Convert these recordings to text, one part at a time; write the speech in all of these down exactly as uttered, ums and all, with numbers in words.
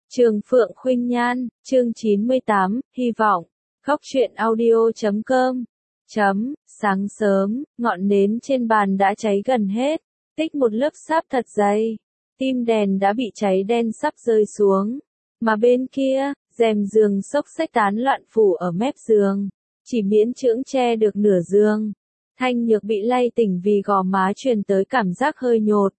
Trường Phượng Khuynh Nhan, chương chín mươi tám, hy vọng. Góc truyện audio chấm com. Chấm, sáng sớm, ngọn nến trên bàn đã cháy gần hết, tích một lớp sáp thật dày. Tim đèn đã bị cháy đen sắp rơi xuống. Mà bên kia, rèm giường xốc xếch tán loạn phủ ở mép giường, chỉ miễn cưỡng che được nửa giường. Thanh Nhược bị lay tỉnh vì gò má truyền tới cảm giác hơi nhột.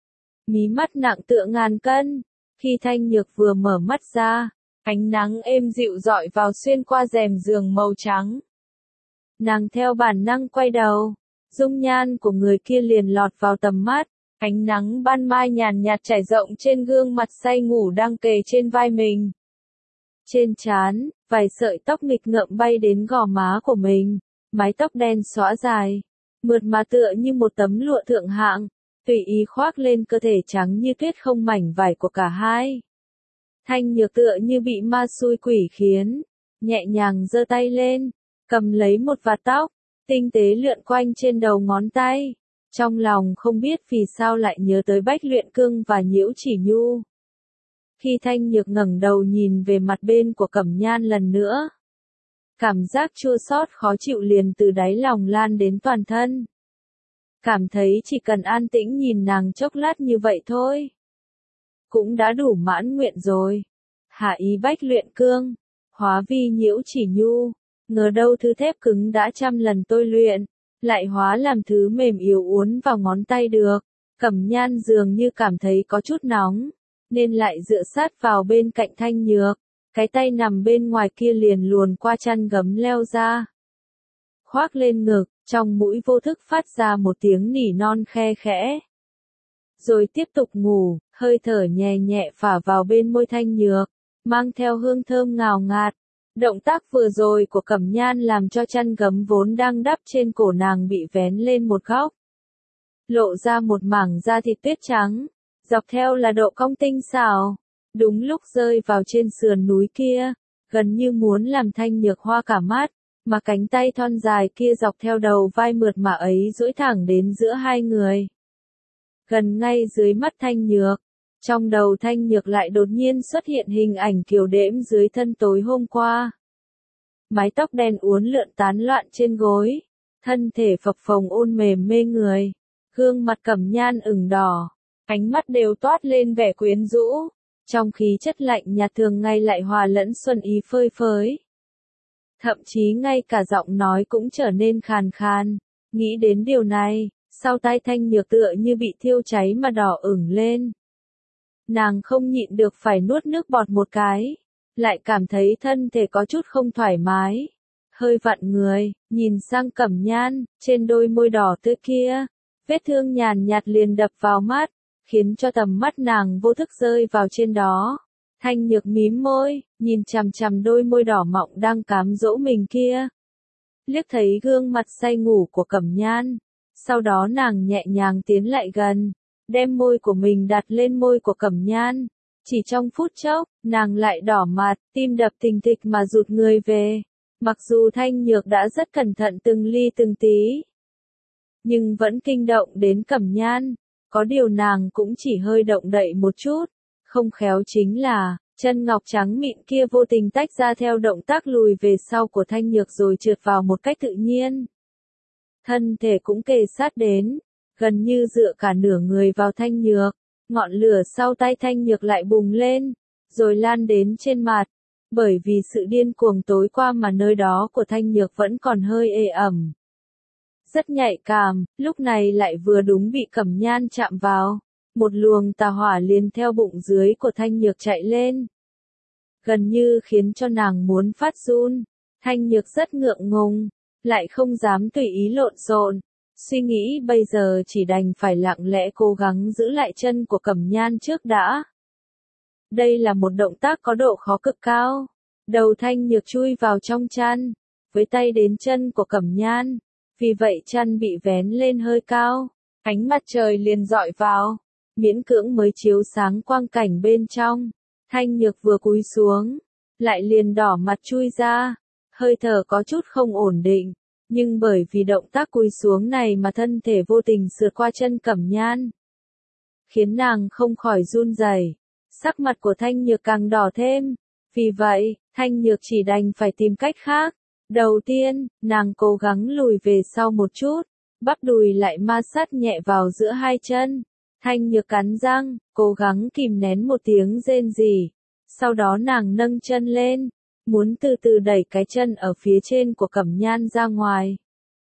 Mí mắt nặng tựa ngàn cân. Khi Thanh Nhược vừa mở mắt ra, ánh nắng êm dịu rọi vào xuyên qua rèm giường màu trắng. Nàng theo bản năng quay đầu, dung nhan của người kia liền lọt vào tầm mắt, ánh nắng ban mai nhàn nhạt trải rộng trên gương mặt say ngủ đang kề trên vai mình. Trên trán, vài sợi tóc nghịch ngợm bay đến gò má của mình, mái tóc đen xõa dài, mượt mà tựa như một tấm lụa thượng hạng, tùy ý khoác lên cơ thể trắng như tuyết không mảnh vải của cả hai. Thanh Nhược tựa như bị ma xui quỷ khiến, nhẹ nhàng giơ tay lên, cầm lấy một vạt tóc, tinh tế lượn quanh trên đầu ngón tay. Trong lòng không biết vì sao lại nhớ tới Bách Luyện Cương và Nhiễu Chỉ Nhu. Khi Thanh Nhược ngẩng đầu nhìn về mặt bên của Cẩm Nhan lần nữa, cảm giác chua xót khó chịu liền từ đáy lòng lan đến toàn thân. Cảm thấy chỉ cần an tĩnh nhìn nàng chốc lát như vậy thôi, cũng đã đủ mãn nguyện rồi. Hạ ý Bách Luyện Cương, hóa vi Nhiễu Chỉ Nhu, ngờ đâu thứ thép cứng đã trăm lần tôi luyện, lại hóa làm thứ mềm yếu uốn vào ngón tay được. Cẩm Nhan dường như cảm thấy có chút nóng, nên lại dựa sát vào bên cạnh Thanh Nhược, cái tay nằm bên ngoài kia liền luồn qua chăn gấm leo ra, khoác lên ngực, trong mũi vô thức phát ra một tiếng nỉ non khe khẽ. Rồi tiếp tục ngủ, hơi thở nhẹ nhẹ phả vào bên môi Thanh Nhược, mang theo hương thơm ngào ngạt. Động tác vừa rồi của Cẩm Nhan làm cho chăn gấm vốn đang đắp trên cổ nàng bị vén lên một góc, lộ ra một mảng da thịt tuyết trắng, dọc theo là độ cong tinh xảo, đúng lúc rơi vào trên sườn núi kia, gần như muốn làm Thanh Nhược hoa cả mắt, mà cánh tay thon dài kia dọc theo đầu vai mượt mà ấy duỗi thẳng đến giữa hai người. Gần ngay dưới mắt Thanh Nhược, trong đầu Thanh Nhược lại đột nhiên xuất hiện hình ảnh Kiều Đễm dưới thân tối hôm qua. Mái tóc đen uốn lượn tán loạn trên gối, thân thể phập phồng ôn mềm mê người, gương mặt Cẩm Nhan ửng đỏ, ánh mắt đều toát lên vẻ quyến rũ, trong khí chất lạnh nhạt thường ngày lại hòa lẫn xuân ý phơi phới. Thậm chí ngay cả giọng nói cũng trở nên khàn khàn. Nghĩ đến điều này, sau tai Thanh Nhược tựa như bị thiêu cháy mà đỏ ửng lên. Nàng không nhịn được phải nuốt nước bọt một cái, lại cảm thấy thân thể có chút không thoải mái. Hơi vặn người, nhìn sang Cẩm Nhan, trên đôi môi đỏ tươi kia, vết thương nhàn nhạt liền đập vào mắt, khiến cho tầm mắt nàng vô thức rơi vào trên đó. Thanh Nhược mím môi, nhìn chằm chằm đôi môi đỏ mọng đang cám dỗ mình kia. Liếc thấy gương mặt say ngủ của Cẩm Nhan, sau đó nàng nhẹ nhàng tiến lại gần, đem môi của mình đặt lên môi của Cẩm Nhan. Chỉ trong phút chốc, nàng lại đỏ mặt, tim đập thình thịch mà rụt người về. Mặc dù Thanh Nhược đã rất cẩn thận từng ly từng tí, nhưng vẫn kinh động đến Cẩm Nhan. Có điều nàng cũng chỉ hơi động đậy một chút. Không khéo chính là, chân ngọc trắng mịn kia vô tình tách ra theo động tác lùi về sau của Thanh Nhược rồi trượt vào một cách tự nhiên. Thân thể cũng kề sát đến, gần như dựa cả nửa người vào Thanh Nhược, ngọn lửa sau tay Thanh Nhược lại bùng lên, rồi lan đến trên mặt. Bởi vì sự điên cuồng tối qua mà nơi đó của Thanh Nhược vẫn còn hơi ê ẩm. Rất nhạy cảm, lúc này lại vừa đúng bị Cẩm Nhan chạm vào. Một luồng tà hỏa liền theo bụng dưới của Thanh Nhược chạy lên, gần như khiến cho nàng muốn phát run. Thanh Nhược rất ngượng ngùng, lại không dám tùy ý lộn xộn, suy nghĩ bây giờ chỉ đành phải lặng lẽ cố gắng giữ lại chân của Cẩm Nhan trước đã. Đây là một động tác có độ khó cực cao. Đầu Thanh Nhược chui vào trong chăn, với tay đến chân của Cẩm Nhan, vì vậy chăn bị vén lên hơi cao, ánh mặt trời liền dọi vào, miễn cưỡng mới chiếu sáng quang cảnh bên trong. Thanh Nhược vừa cúi xuống, lại liền đỏ mặt chui ra, hơi thở có chút không ổn định, nhưng bởi vì động tác cúi xuống này mà thân thể vô tình sượt qua chân Cẩm Nhan, khiến nàng không khỏi run rẩy. Sắc mặt của Thanh Nhược càng đỏ thêm. Vì vậy, Thanh Nhược chỉ đành phải tìm cách khác. Đầu tiên, nàng cố gắng lùi về sau một chút, bắp đùi lại ma sát nhẹ vào giữa hai chân. Thanh Nhược cắn răng, cố gắng kìm nén một tiếng rên rỉ. Sau đó nàng nâng chân lên, muốn từ từ đẩy cái chân ở phía trên của Cẩm Nhan ra ngoài.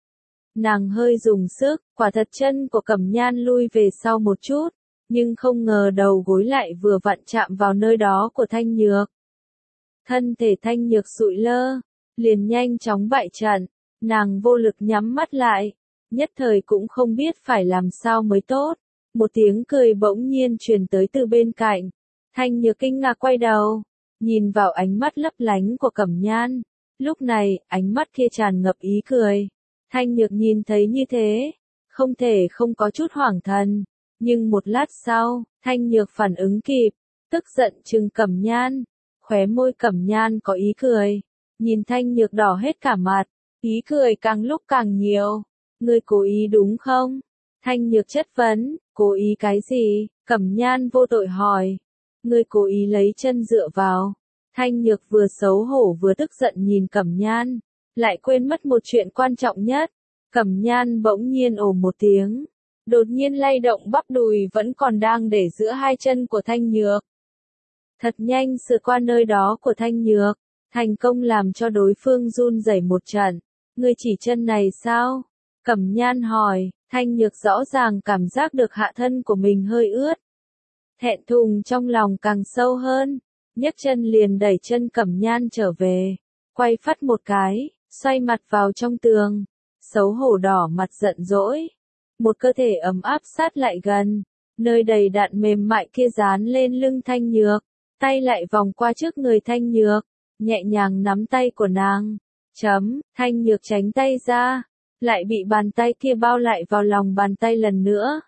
Nàng hơi dùng sức, quả thật chân của Cẩm Nhan lui về sau một chút, nhưng không ngờ đầu gối lại vừa vặn chạm vào nơi đó của Thanh Nhược. Thân thể Thanh Nhược sụi lơ, liền nhanh chóng bại trận, nàng vô lực nhắm mắt lại, nhất thời cũng không biết phải làm sao mới tốt. Một tiếng cười bỗng nhiên truyền tới từ bên cạnh. Thanh Nhược kinh ngạc quay đầu, nhìn vào ánh mắt lấp lánh của Cẩm Nhan. Lúc này, ánh mắt kia tràn ngập ý cười. Thanh Nhược nhìn thấy như thế, không thể không có chút hoảng thần. Nhưng một lát sau, Thanh Nhược phản ứng kịp, tức giận trừng Cẩm Nhan. Khóe môi Cẩm Nhan có ý cười, nhìn Thanh Nhược đỏ hết cả mặt, ý cười càng lúc càng nhiều. Ngươi cố ý đúng không? Thanh Nhược chất vấn, cố ý cái gì? Cẩm Nhan vô tội hỏi. Ngươi cố ý lấy chân dựa vào. Thanh Nhược vừa xấu hổ vừa tức giận nhìn Cẩm Nhan, lại quên mất một chuyện quan trọng nhất. Cẩm Nhan bỗng nhiên ồ một tiếng, đột nhiên lay động bắp đùi vẫn còn đang để giữa hai chân của Thanh Nhược. Thật nhanh sượt qua nơi đó của Thanh Nhược, thành công làm cho đối phương run rẩy một trận. Ngươi chỉ chân này sao? Cẩm Nhan hỏi. Thanh Nhược rõ ràng cảm giác được hạ thân của mình hơi ướt. Thẹn thùng trong lòng càng sâu hơn, nhấc chân liền đẩy chân Cẩm Nhan trở về, quay phắt một cái, xoay mặt vào trong tường, xấu hổ đỏ mặt giận dỗi. Một cơ thể ấm áp sát lại gần, nơi đầy đặn mềm mại kia dán lên lưng Thanh Nhược, tay lại vòng qua trước người Thanh Nhược, nhẹ nhàng nắm tay của nàng. Chấm, Thanh Nhược tránh tay ra, lại bị bàn tay kia bao lại vào lòng bàn tay lần nữa.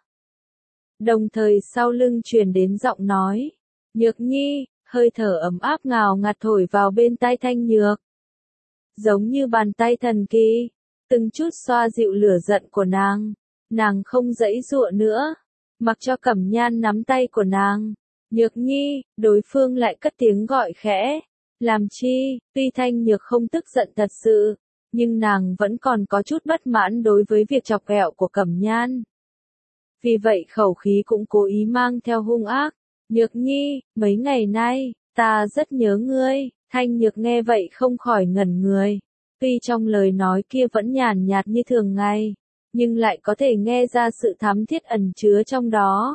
Đồng thời sau lưng truyền đến giọng nói, Nhược Nhi, hơi thở ấm áp ngào ngạt thổi vào bên tai Thanh Nhược. Giống như bàn tay thần kỳ, từng chút xoa dịu lửa giận của nàng, nàng không giãy giụa nữa, mặc cho Cẩm Nhan nắm tay của nàng. Nhược Nhi, đối phương lại cất tiếng gọi khẽ, làm chi, tuy Thanh Nhược không tức giận thật sự, nhưng nàng vẫn còn có chút bất mãn đối với việc chọc ghẹo của Cẩm Nhan. Vì vậy khẩu khí cũng cố ý mang theo hung ác. Nhược Nhi, mấy ngày nay, ta rất nhớ ngươi. Thanh Nhược nghe vậy không khỏi ngẩn người. Tuy trong lời nói kia vẫn nhàn nhạt như thường ngày, nhưng lại có thể nghe ra sự thắm thiết ẩn chứa trong đó.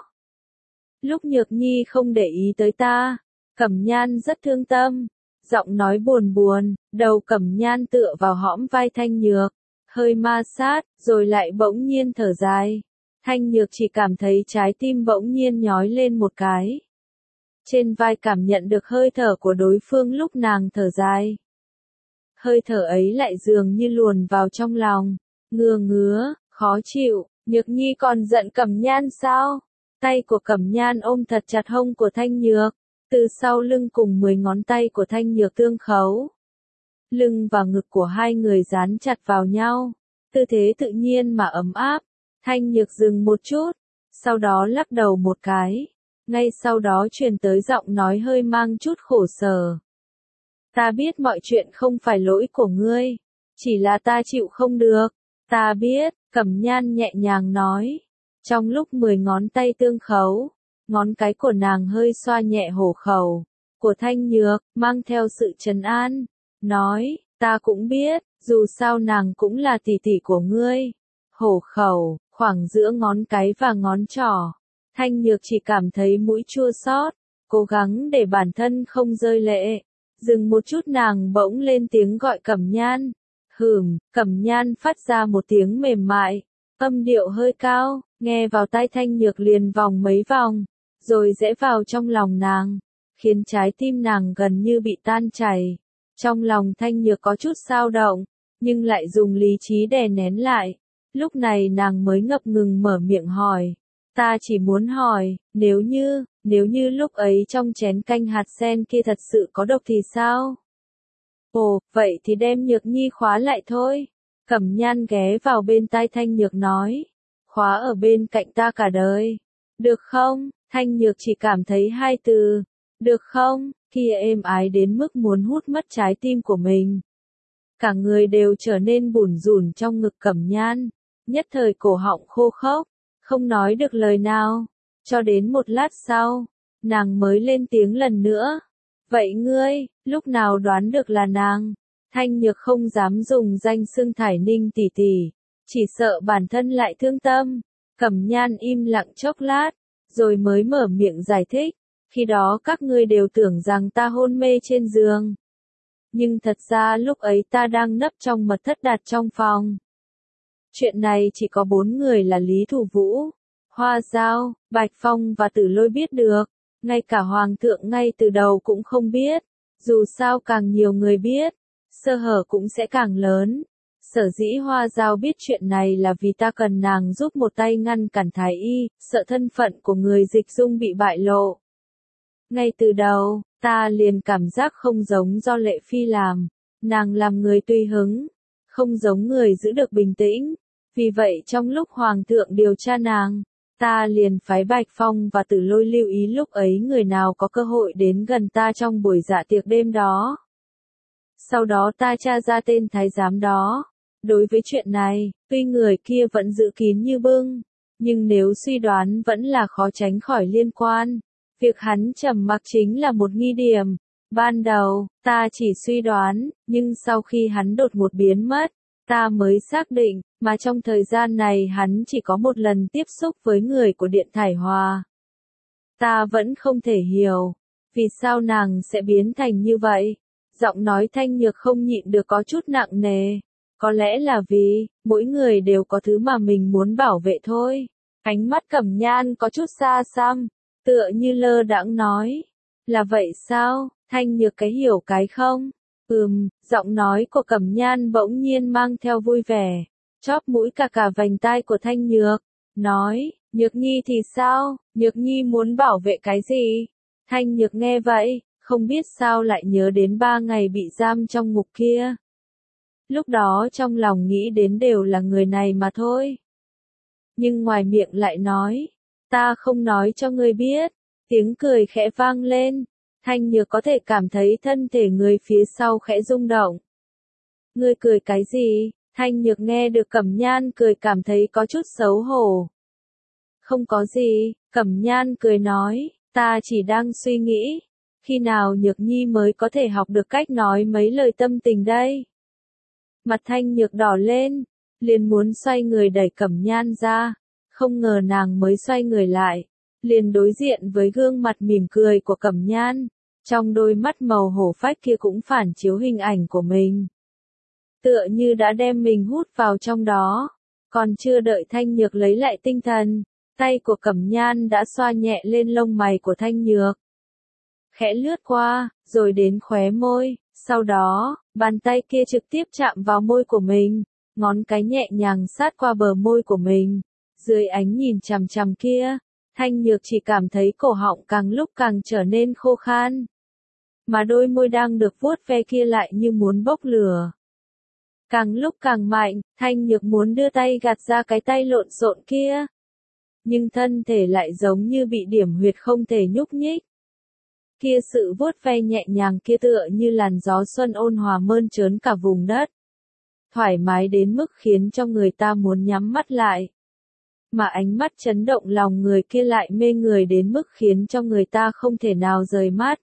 Lúc Nhược Nhi không để ý tới ta, Cẩm Nhan rất thương tâm. Giọng nói buồn buồn, đầu Cẩm Nhan tựa vào hõm vai Thanh Nhược, hơi ma sát, rồi lại bỗng nhiên thở dài. Thanh Nhược chỉ cảm thấy trái tim bỗng nhiên nhói lên một cái. Trên vai cảm nhận được hơi thở của đối phương lúc nàng thở dài. Hơi thở ấy lại dường như luồn vào trong lòng, ngứa ngứa, khó chịu. Nhược Nhi còn giận Cẩm Nhan sao? Tay của Cẩm Nhan ôm thật chặt hông của Thanh Nhược, từ sau lưng cùng mười ngón tay của Thanh Nhược tương khấu. Lưng và ngực của hai người dán chặt vào nhau, tư thế tự nhiên mà ấm áp. Thanh Nhược dừng một chút, sau đó lắc đầu một cái, ngay sau đó truyền tới giọng nói hơi mang chút khổ sở. Ta biết mọi chuyện không phải lỗi của ngươi, chỉ là ta chịu không được. Ta biết, Cẩm Nhan nhẹ nhàng nói. Trong lúc mười ngón tay tương khấu, ngón cái của nàng hơi xoa nhẹ hổ khẩu của Thanh Nhược, mang theo sự trấn an, nói, ta cũng biết, dù sao nàng cũng là tỷ tỷ của ngươi. Hổ khẩu, khoảng giữa ngón cái và ngón trỏ. Thanh Nhược chỉ cảm thấy mũi chua xót, cố gắng để bản thân không rơi lệ. Dừng một chút nàng bỗng lên tiếng gọi Cẩm Nhan. Hừm, Cẩm Nhan phát ra một tiếng mềm mại, âm điệu hơi cao, nghe vào tai Thanh Nhược liền vòng mấy vòng, rồi rẽ vào trong lòng nàng, khiến trái tim nàng gần như bị tan chảy. Trong lòng Thanh Nhược có chút xao động, nhưng lại dùng lý trí đè nén lại. Lúc này nàng mới ngập ngừng mở miệng hỏi. Ta chỉ muốn hỏi, nếu như, nếu như lúc ấy trong chén canh hạt sen kia thật sự có độc thì sao? Ồ, vậy thì đem Nhược Nhi khóa lại thôi. Cẩm Nhan ghé vào bên tai Thanh Nhược nói. Khóa ở bên cạnh ta cả đời. Được không? Thanh Nhược chỉ cảm thấy hai từ. được không? Kia êm ái đến mức muốn hút mất trái tim của mình. Cả người đều trở nên bủn rủn trong ngực Cẩm Nhan, nhất thời cổ họng khô khốc, không nói được lời nào. Cho đến một lát sau, nàng mới lên tiếng lần nữa. Vậy ngươi, lúc nào đoán được là nàng? Thanh Nhược không dám dùng danh xưng Thải Ninh tỷ tỷ, chỉ sợ bản thân lại thương tâm. Cẩm Nhan im lặng chốc lát, rồi mới mở miệng giải thích. Khi đó các ngươi đều tưởng rằng ta hôn mê trên giường. Nhưng thật ra lúc ấy ta đang nấp trong mật thất đặt trong phòng. Chuyện này chỉ có bốn người là Lý Thủ Vũ, Hoa Giao, Bạch Phong và Tử Lôi biết được. Ngay cả Hoàng thượng ngay từ đầu cũng không biết. Dù sao càng nhiều người biết, sơ hở cũng sẽ càng lớn. Sở dĩ Hoa Giao biết chuyện này là vì ta cần nàng giúp một tay ngăn cản Thái Y, sợ thân phận của người dịch dung bị bại lộ. Ngay từ đầu, ta liền cảm giác không giống do Lệ Phi làm. Nàng làm người tùy hứng, không giống người giữ được bình tĩnh. Vì vậy trong lúc Hoàng thượng điều tra nàng, ta liền phái Bạch Phong và Tử Lôi lưu ý lúc ấy người nào có cơ hội đến gần ta trong buổi dạ tiệc đêm đó. Sau đó ta tra ra tên thái giám đó. Đối với chuyện này, tuy người kia vẫn giữ kín như bưng, nhưng nếu suy đoán vẫn là khó tránh khỏi liên quan. Việc hắn trầm mặc chính là một nghi điểm. Ban đầu, ta chỉ suy đoán, nhưng sau khi hắn đột ngột biến mất, ta mới xác định, mà trong thời gian này hắn chỉ có một lần tiếp xúc với người của Điện Thải Hòa. Ta vẫn không thể hiểu, vì sao nàng sẽ biến thành như vậy. Giọng nói Thanh Nhược không nhịn được có chút nặng nề. Có lẽ là vì, mỗi người đều có thứ mà mình muốn bảo vệ thôi. Ánh mắt Cẩm Nhan có chút xa xăm, tựa như lơ đãng nói. Là vậy sao? Thanh Nhược cái hiểu cái không? Ừm, giọng nói của Cẩm Nhan bỗng nhiên mang theo vui vẻ. Chóp mũi cả cả vành tai của Thanh Nhược. Nói, Nhược Nhi thì sao? Nhược Nhi muốn bảo vệ cái gì? Thanh Nhược nghe vậy, không biết sao lại nhớ đến ba ngày bị giam trong ngục kia. Lúc đó trong lòng nghĩ đến đều là người này mà thôi. Nhưng ngoài miệng lại nói, ta không nói cho ngươi biết. Tiếng cười khẽ vang lên. Thanh Nhược có thể cảm thấy thân thể người phía sau khẽ rung động. Ngươi cười cái gì? Thanh Nhược nghe được Cẩm Nhan cười cảm thấy có chút xấu hổ. Không có gì, Cẩm Nhan cười nói, ta chỉ đang suy nghĩ, khi nào Nhược Nhi mới có thể học được cách nói mấy lời tâm tình đây? Mặt Thanh Nhược đỏ lên, liền muốn xoay người đẩy Cẩm Nhan ra, không ngờ nàng mới xoay người lại, liền đối diện với gương mặt mỉm cười của Cẩm Nhan, trong đôi mắt màu hổ phách kia cũng phản chiếu hình ảnh của mình. Tựa như đã đem mình hút vào trong đó, còn chưa đợi Thanh Nhược lấy lại tinh thần, tay của Cẩm Nhan đã xoa nhẹ lên lông mày của Thanh Nhược. Khẽ lướt qua, rồi đến khóe môi, sau đó, bàn tay kia trực tiếp chạm vào môi của mình, ngón cái nhẹ nhàng sát qua bờ môi của mình. Dưới ánh nhìn chằm chằm kia, Thanh Nhược chỉ cảm thấy cổ họng càng lúc càng trở nên khô khan. Mà đôi môi đang được vuốt ve kia lại như muốn bốc lửa. Càng lúc càng mạnh, Thanh Nhược muốn đưa tay gạt ra cái tay lộn xộn kia. Nhưng thân thể lại giống như bị điểm huyệt không thể nhúc nhích. Kia sự vuốt ve nhẹ nhàng kia tựa như làn gió xuân ôn hòa mơn trớn cả vùng đất. Thoải mái đến mức khiến cho người ta muốn nhắm mắt lại. Mà ánh mắt chấn động lòng người kia lại mê người đến mức khiến cho người ta không thể nào rời mắt.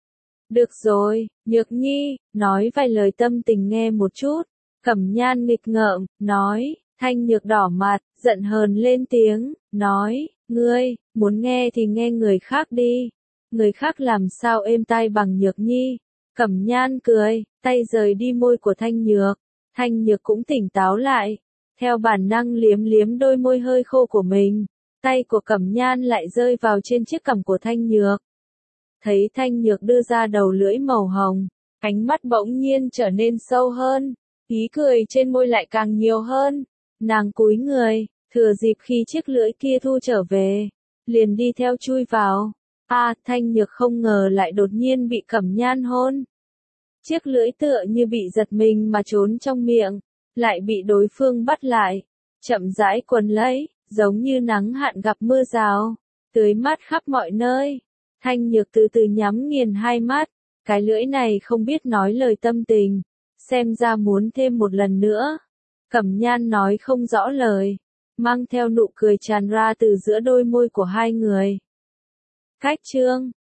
Được rồi, Nhược Nhi, nói vài lời tâm tình nghe một chút. Cẩm Nhan nghịch ngợm, nói, Thanh Nhược đỏ mặt, giận hờn lên tiếng, nói, ngươi, muốn nghe thì nghe người khác đi. Người khác làm sao êm tai bằng Nhược Nhi. Cẩm Nhan cười, tay rời đi môi của Thanh Nhược. Thanh Nhược cũng tỉnh táo lại. Theo bản năng liếm liếm đôi môi hơi khô của mình. Tay của Cẩm Nhan lại rơi vào trên chiếc cằm của Thanh Nhược. Thấy Thanh Nhược đưa ra đầu lưỡi màu hồng. Ánh mắt bỗng nhiên trở nên sâu hơn. Ý cười trên môi lại càng nhiều hơn. Nàng cúi người, thừa dịp khi chiếc lưỡi kia thu trở về. Liền đi theo chui vào. À, Thanh Nhược không ngờ lại đột nhiên bị Cẩm Nhan hôn. Chiếc lưỡi tựa như bị giật mình mà trốn trong miệng, lại bị đối phương bắt lại, chậm rãi quấn lấy, giống như nắng hạn gặp mưa rào, tưới mát khắp mọi nơi. Thanh Nhược từ từ nhắm nghiền hai mắt, cái lưỡi này không biết nói lời tâm tình, xem ra muốn thêm một lần nữa. Cẩm Nhan nói không rõ lời, mang theo nụ cười tràn ra từ giữa đôi môi của hai người. Khách trương